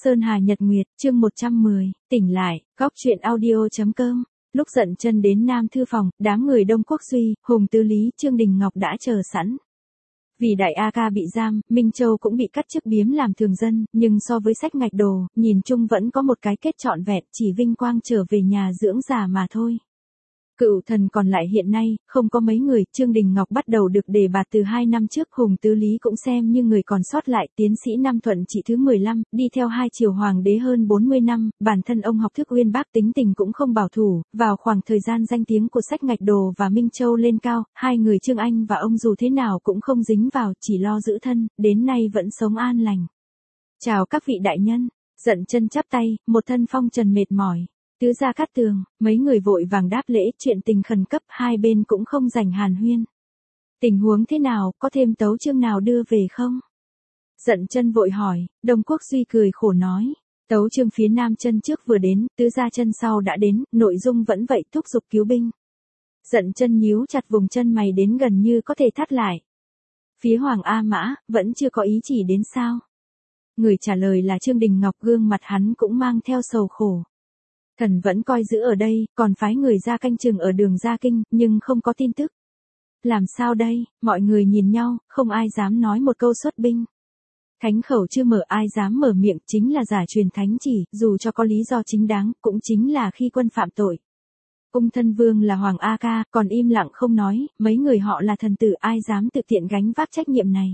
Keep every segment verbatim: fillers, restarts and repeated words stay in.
Sơn Hà Nhật Nguyệt, chương một trăm mười, tỉnh lại, góc truyện audio chấm com. Lúc Dận Chân đến Nam Thư Phòng, đám người Đông Quốc Duy, Hùng Tứ Lý, Trương Đình Ngọc đã chờ sẵn. Vì Đại A Ca bị giam, Minh Châu cũng bị cắt chức biếm làm thường dân, nhưng so với sách ngạch đồ, nhìn chung vẫn có một cái kết trọn vẹn, chỉ vinh quang trở về nhà dưỡng già mà thôi. Cựu thần còn lại hiện nay, không có mấy người, Trương Đình Ngọc bắt đầu được đề bạt từ hai năm trước, Hùng Tứ Lý cũng xem như người còn sót lại, tiến sĩ Nam Thuận trị thứ mười lăm, đi theo hai triều hoàng đế hơn bốn mươi năm, bản thân ông học thức uyên bác, tính tình cũng không bảo thủ, vào khoảng thời gian danh tiếng của sách ngạch đồ và Minh Châu lên cao, hai người Trương Anh và ông dù thế nào cũng không dính vào, chỉ lo giữ thân, đến nay vẫn sống an lành. Chào các vị đại nhân, Dận Chân chắp tay, một thân phong trần mệt mỏi. Tứ gia Cát Tường, mấy người vội vàng đáp lễ, chuyện tình khẩn cấp, hai bên cũng không rảnh hàn huyên. Tình huống thế nào, có thêm tấu chương nào đưa về không? Dận Chân vội hỏi, Đông Quốc Duy cười khổ nói, tấu chương phía Nam chân trước vừa đến, tứ gia chân sau đã đến, nội dung vẫn vậy, thúc giục cứu binh. Dận Chân nhíu chặt vùng chân mày đến gần như có thể thắt lại. Phía Hoàng A Mã, vẫn chưa có ý chỉ đến sao? Người trả lời là Trương Đình Ngọc, gương mặt hắn cũng mang theo sầu khổ. Thần vẫn coi giữ ở đây, còn phái người ra canh chừng ở đường ra kinh, nhưng không có tin tức. Làm sao đây, mọi người nhìn nhau, không ai dám nói một câu xuất binh. Thánh khẩu chưa mở, ai dám mở miệng, chính là giả truyền thánh chỉ, dù cho có lý do chính đáng, cũng chính là khi quân phạm tội. Ung thân vương là Hoàng A Ca, còn im lặng không nói, mấy người họ là thần tử, ai dám tự tiện gánh vác trách nhiệm này.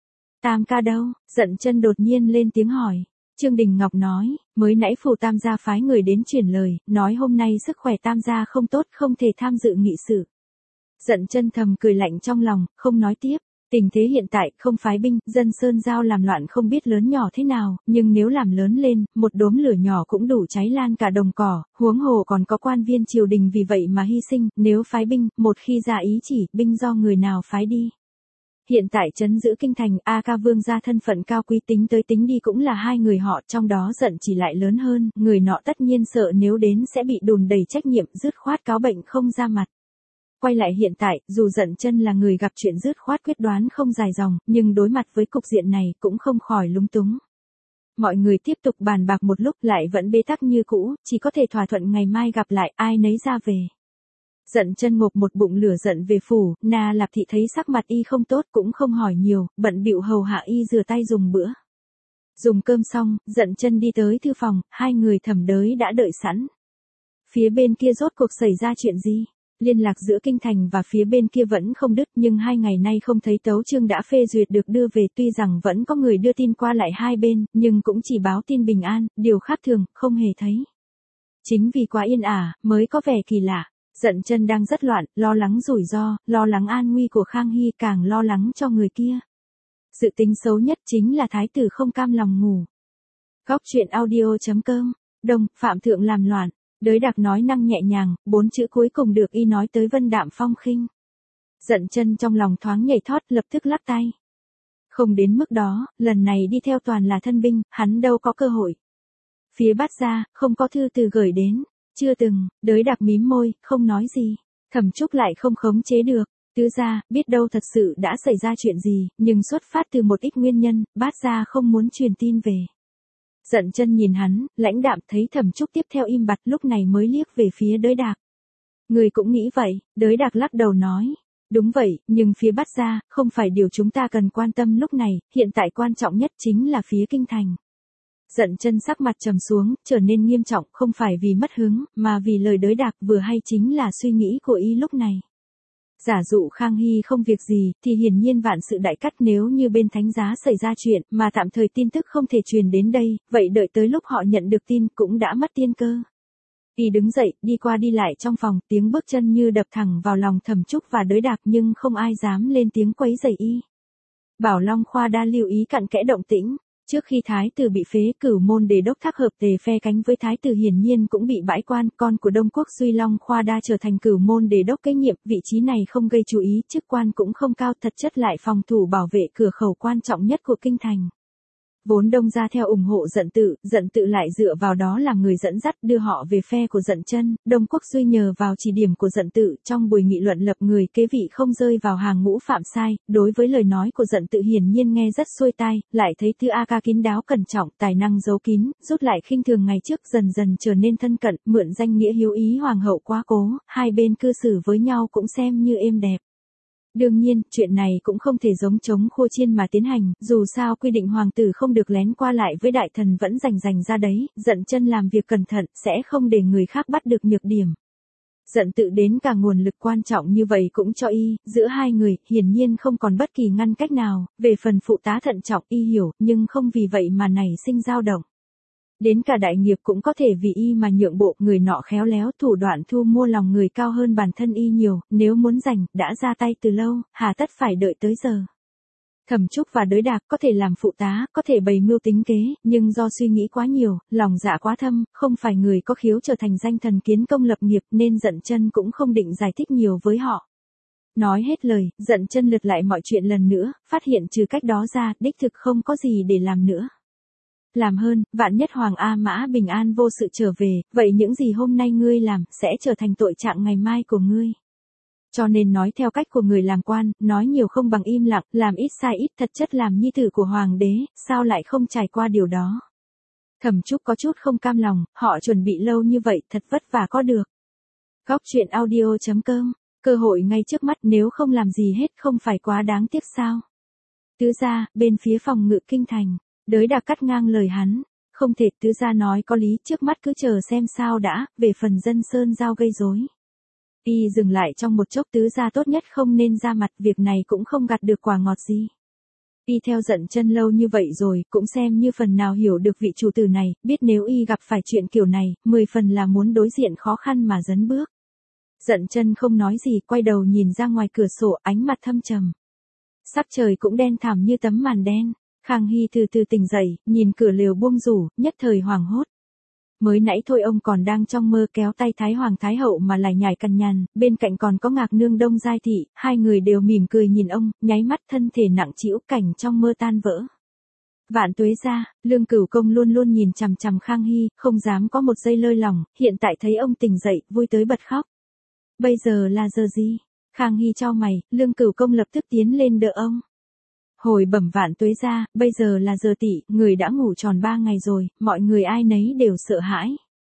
Tam ca đâu? Dận Chân đột nhiên lên tiếng hỏi. Trương Đình Ngọc nói, mới nãy phủ Tam gia phái người đến truyền lời, nói hôm nay sức khỏe Tam gia không tốt, không thể tham dự nghị sự. Dận Chân thầm cười lạnh trong lòng, không nói tiếp. Tình thế hiện tại, không phái binh, dân Sơn Giao làm loạn không biết lớn nhỏ thế nào, nhưng nếu làm lớn lên, một đốm lửa nhỏ cũng đủ cháy lan cả đồng cỏ, huống hồ còn có quan viên triều đình vì vậy mà hy sinh, nếu phái binh, một khi ra ý chỉ, binh do người nào phái đi. Hiện tại trấn giữ kinh thành, A Ca vương gia thân phận cao quý, tính tới tính đi cũng là hai người họ, trong đó Dận chỉ lại lớn hơn, người nọ tất nhiên sợ nếu đến sẽ bị đùn đầy trách nhiệm, dứt khoát cáo bệnh không ra mặt. Quay lại hiện tại, dù Dận Chân là người gặp chuyện dứt khoát quyết đoán không dài dòng, nhưng đối mặt với cục diện này cũng không khỏi lúng túng. Mọi người tiếp tục bàn bạc một lúc lại vẫn bế tắc như cũ, chỉ có thể thỏa thuận ngày mai gặp lại, ai nấy ra về. Dận Chân ngộp một bụng lửa giận về phủ, Na Lạp Thị thấy sắc mặt y không tốt cũng không hỏi nhiều, bận bịu hầu hạ y rửa tay dùng bữa. Dùng cơm xong, Dận Chân đi tới thư phòng, hai người Thẩm Đới đã đợi sẵn. Phía bên kia rốt cuộc xảy ra chuyện gì? Liên lạc giữa kinh thành và phía bên kia vẫn không đứt, nhưng hai ngày nay không thấy tấu chương đã phê duyệt được đưa về, tuy rằng vẫn có người đưa tin qua lại hai bên, nhưng cũng chỉ báo tin bình an, điều khác thường, không hề thấy. Chính vì quá yên ả, mới có vẻ kỳ lạ. Dận Chân đang rất loạn, lo lắng rủi ro, lo lắng an nguy của Khang Hy, càng lo lắng cho người kia. Dự tính xấu nhất chính là thái tử không cam lòng ngủ. Góc truyện audio chấm com. Đông, Phạm thượng làm loạn. Đới Đạc nói năng nhẹ nhàng, bốn chữ cuối cùng được y nói tới vân đạm phong khinh. Dận Chân trong lòng thoáng nhảy thót, lập tức lắc tay. Không đến mức đó, lần này đi theo toàn là thân binh, hắn đâu có cơ hội. Phía Bát gia, không có thư từ gửi đến. Chưa từng. Đới Đạc mím môi, không nói gì. Thẩm Trúc lại không khống chế được. Tứ gia, biết đâu thật sự đã xảy ra chuyện gì, nhưng xuất phát từ một ít nguyên nhân, Bát gia không muốn truyền tin về. Dận Chân nhìn hắn, lãnh đạm, thấy Thẩm Trúc tiếp theo im bặt, lúc này mới liếc về phía Đới Đạc. Người cũng nghĩ vậy? Đới Đạc lắc đầu nói. Đúng vậy, nhưng phía Bát gia, không phải điều chúng ta cần quan tâm lúc này, hiện tại quan trọng nhất chính là phía kinh thành. Dận Chân sắc mặt trầm xuống, trở nên nghiêm trọng, không phải vì mất hứng, mà vì lời Đới Đạc vừa hay chính là suy nghĩ của y lúc này. Giả dụ Khang Hy không việc gì, thì hiển nhiên vạn sự đại cắt, nếu như bên thánh giá xảy ra chuyện, mà tạm thời tin tức không thể truyền đến đây, vậy đợi tới lúc họ nhận được tin cũng đã mất tiên cơ. Y đứng dậy, đi qua đi lại trong phòng, tiếng bước chân như đập thẳng vào lòng Thẩm Trúc và Đới Đạc, nhưng không ai dám lên tiếng quấy rầy y. Bảo Long Khoa đa lưu ý cặn kẽ động tĩnh. Trước khi thái tử bị phế, Cửu Môn Đề đốc Thác Hợp Tề phe cánh với thái tử hiển nhiên cũng bị bãi quan, con của Đông Quốc Duy Long Khoa đa trở thành Cửu Môn Đề đốc kế nhiệm, vị trí này không gây chú ý, chức quan cũng không cao, thật chất lại phòng thủ bảo vệ cửa khẩu quan trọng nhất của kinh thành. Vốn Đông gia theo ủng hộ Dận Tự, Dận Tự lại dựa vào đó làm người dẫn dắt đưa họ về phe của Dận Chân, Đông Quốc Duy nhờ vào chỉ điểm của Dận Tự trong buổi nghị luận lập người kế vị không rơi vào hàng ngũ phạm sai, đối với lời nói của Dận Tự hiển nhiên nghe rất xuôi tai, lại thấy Tư A Ca kín đáo cẩn trọng, tài năng giấu kín, rút lại khinh thường ngày trước dần dần trở nên thân cận, mượn danh nghĩa hiếu ý hoàng hậu quá cố, hai bên cư xử với nhau cũng xem như êm đẹp. Đương nhiên, chuyện này cũng không thể giống chống khô chiên mà tiến hành, dù sao quy định hoàng tử không được lén qua lại với đại thần vẫn rành rành ra đấy, Dận Chân làm việc cẩn thận, sẽ không để người khác bắt được nhược điểm. Dận Tự đến cả nguồn lực quan trọng như vậy cũng cho y, giữa hai người, hiển nhiên không còn bất kỳ ngăn cách nào, về phần phụ tá thận trọng y hiểu, nhưng không vì vậy mà nảy sinh dao động. Đến cả đại nghiệp cũng có thể vì y mà nhượng bộ, người nọ khéo léo thủ đoạn thu mua lòng người cao hơn bản thân y nhiều, nếu muốn giành, đã ra tay từ lâu, hà tất phải đợi tới giờ. Thẩm Trúc và Đới Đạc có thể làm phụ tá, có thể bày mưu tính kế, nhưng do suy nghĩ quá nhiều, lòng dạ quá thâm, không phải người có khiếu trở thành danh thần kiến công lập nghiệp nên Dận Chân cũng không định giải thích nhiều với họ. Nói hết lời, Dận Chân lượt lại mọi chuyện lần nữa, phát hiện trừ cách đó ra, đích thực không có gì để làm nữa. Làm hơn, vạn nhất Hoàng A Mã bình an vô sự trở về, vậy những gì hôm nay ngươi làm, sẽ trở thành tội trạng ngày mai của ngươi. Cho nên nói theo cách của người làm quan, nói nhiều không bằng im lặng, làm ít sai ít, thật chất làm nhi tử của Hoàng đế, sao lại không trải qua điều đó. Thẩm Trúc có chút không cam lòng, họ chuẩn bị lâu như vậy, thật vất vả có được. Góc truyện audio chấm com, cơ hội ngay trước mắt nếu không làm gì hết không phải quá đáng tiếc sao. Tứ gia, bên phía phòng ngự kinh thành. Đới Đạc cắt ngang lời hắn, không thể, tứ gia nói có lý, trước mắt cứ chờ xem sao đã, về phần dân sơn giao gây rối. Y dừng lại trong một chốc, tứ gia tốt nhất không nên ra mặt, việc này cũng không gặt được quả ngọt gì. Y theo Dận Chân lâu như vậy rồi, cũng xem như phần nào hiểu được vị chủ tử này, biết nếu y gặp phải chuyện kiểu này, mười phần là muốn đối diện khó khăn mà dấn bước. Dận Chân không nói gì, quay đầu nhìn ra ngoài cửa sổ, ánh mặt thâm trầm. Sắc trời cũng đen thẳm như tấm màn đen. Khang Hy từ từ tỉnh dậy, nhìn cửa lều buông rủ, nhất thời hoảng hốt. Mới nãy thôi ông còn đang trong mơ kéo tay Thái Hoàng Thái Hậu mà lại nhảy cằn nhằn, bên cạnh còn có Ngạc Nương Đông Giai Thị, hai người đều mỉm cười nhìn ông, nháy mắt thân thể nặng trĩu, cảnh trong mơ tan vỡ. Vạn tuế gia, Lương Cửu Công luôn luôn nhìn chằm chằm Khang Hy, không dám có một giây lơi lỏng, hiện tại thấy ông tỉnh dậy, vui tới bật khóc. Bây giờ là giờ gì? Khang Hy chau mày, Lương Cửu Công lập tức tiến lên đỡ ông. Hồi bẩm vạn tuế gia, bây giờ là giờ tỵ, người đã ngủ tròn ba ngày rồi, mọi người ai nấy đều sợ hãi.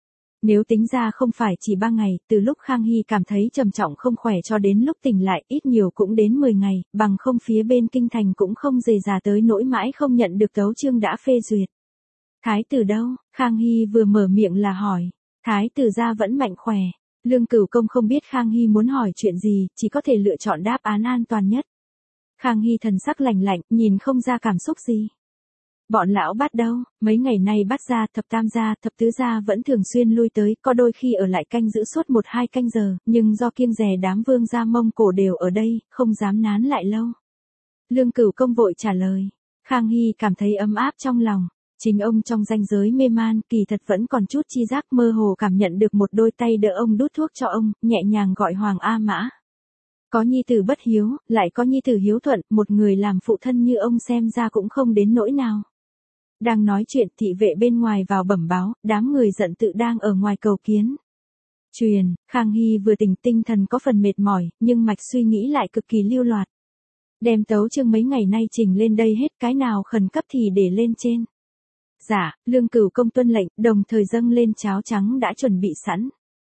Nếu tính ra không phải chỉ ba ngày, từ lúc Khang Hy cảm thấy trầm trọng không khỏe cho đến lúc tỉnh lại, ít nhiều cũng đến mười ngày, bằng không phía bên kinh thành cũng không dề dà tới nỗi mãi không nhận được tấu chương đã phê duyệt. Thái tử đâu? Khang Hy vừa mở miệng là hỏi. Thái tử gia vẫn mạnh khỏe. Lương Cửu Công không biết Khang Hy muốn hỏi chuyện gì, chỉ có thể lựa chọn đáp án an toàn nhất. Khang Hy thần sắc lạnh lạnh, nhìn không ra cảm xúc gì. Bọn lão Bát đâu, mấy ngày nay Bát gia, thập tam gia, thập tứ gia vẫn thường xuyên lui tới, có đôi khi ở lại canh giữ suốt một hai canh giờ, nhưng do kiêng dè đám vương gia Mông Cổ đều ở đây, không dám nán lại lâu. Lương Cửu Công vội trả lời. Khang Hy cảm thấy ấm áp trong lòng. Chính ông trong ranh giới mê man, kỳ thật vẫn còn chút chi giác, mơ hồ cảm nhận được một đôi tay đỡ ông đút thuốc cho ông, nhẹ nhàng gọi Hoàng A Mã. Có nhi tử bất hiếu, lại có nhi tử hiếu thuận, một người làm phụ thân như ông xem ra cũng không đến nỗi nào. Đang nói chuyện, thị vệ bên ngoài vào bẩm báo, đám người Dận Tự đang ở ngoài cầu kiến. Truyền, Khang Hy vừa tỉnh, tinh thần có phần mệt mỏi, nhưng mạch suy nghĩ lại cực kỳ lưu loạt. Đem tấu chương mấy ngày nay trình lên đây hết, cái nào khẩn cấp thì để lên trên. Dạ, Lương Cửu Công tuân lệnh, đồng thời dâng lên cháo trắng đã chuẩn bị sẵn.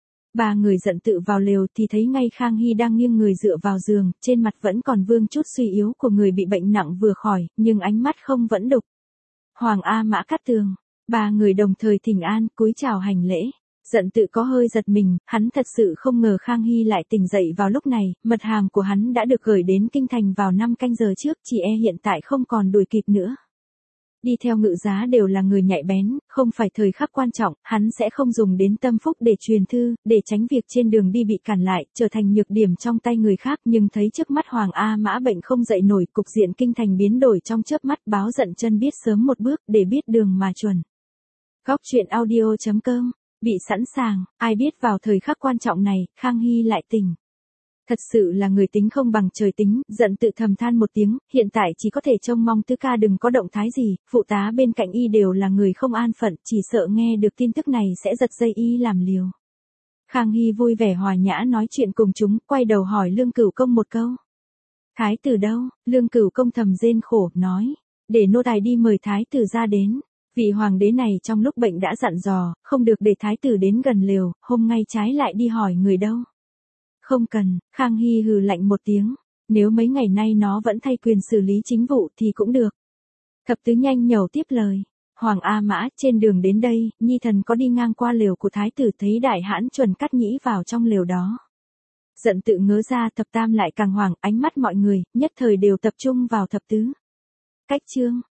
Ba người Dận Tự vào lều thì thấy ngay Khang Hy đang nghiêng người dựa vào giường, trên mặt vẫn còn vương chút suy yếu của người bị bệnh nặng vừa khỏi, nhưng ánh mắt không vẫn đục. Hoàng A Mã Cát Tường, ba người đồng thời thỉnh an, cúi chào hành lễ. Dận Tự có hơi giật mình, hắn thật sự không ngờ Khang Hy lại tỉnh dậy vào lúc này, mật hàm của hắn đã được gửi đến kinh thành vào năm canh giờ trước, chỉ e hiện tại không còn đuổi kịp nữa. Đi theo Ngự Giá đều là người nhạy bén, không phải thời khắc quan trọng, hắn sẽ không dùng đến tâm phúc để truyền thư, để tránh việc trên đường đi bị cản lại, trở thành nhược điểm trong tay người khác, nhưng thấy trước mắt Hoàng A Mã bệnh không dậy nổi, cục diện kinh thành biến đổi trong chớp mắt, báo Dận Chân biết sớm một bước, để biết đường mà chuẩn. Góc truyện audio chấm com, bị sẵn sàng, ai biết vào thời khắc quan trọng này, Khang Hy lại tỉnh. Thật sự là người tính không bằng trời tính, giận tự thầm than một tiếng, hiện tại chỉ có thể trông mong tứ ca đừng có động thái gì, phụ tá bên cạnh y đều là người không an phận, chỉ sợ nghe được tin tức này sẽ giật dây y làm liều. Khang Hy vui vẻ hòa nhã nói chuyện cùng chúng, quay đầu hỏi Lương Cửu Công một câu. Thái tử đâu? Lương Cửu Công thầm rên khổ, nói, để nô tài đi mời thái tử ra đến. Vị hoàng đế này trong lúc bệnh đã dặn dò, không được để thái tử đến gần lều, hôm ngay trái lại đi hỏi người đâu. Không cần, Khang Hy hừ lạnh một tiếng, nếu mấy ngày nay nó vẫn thay quyền xử lý chính vụ thì cũng được. Thập tứ nhanh nhẩu tiếp lời, Hoàng A Mã, trên đường đến đây, nhi thần có đi ngang qua lều của thái tử thấy đại hãn chuẩn cắt nhĩ vào trong lều đó. Giận tự ngớ ra, thập tam lại càng hoảng, ánh mắt mọi người, nhất thời đều tập trung vào thập tứ. Cách chương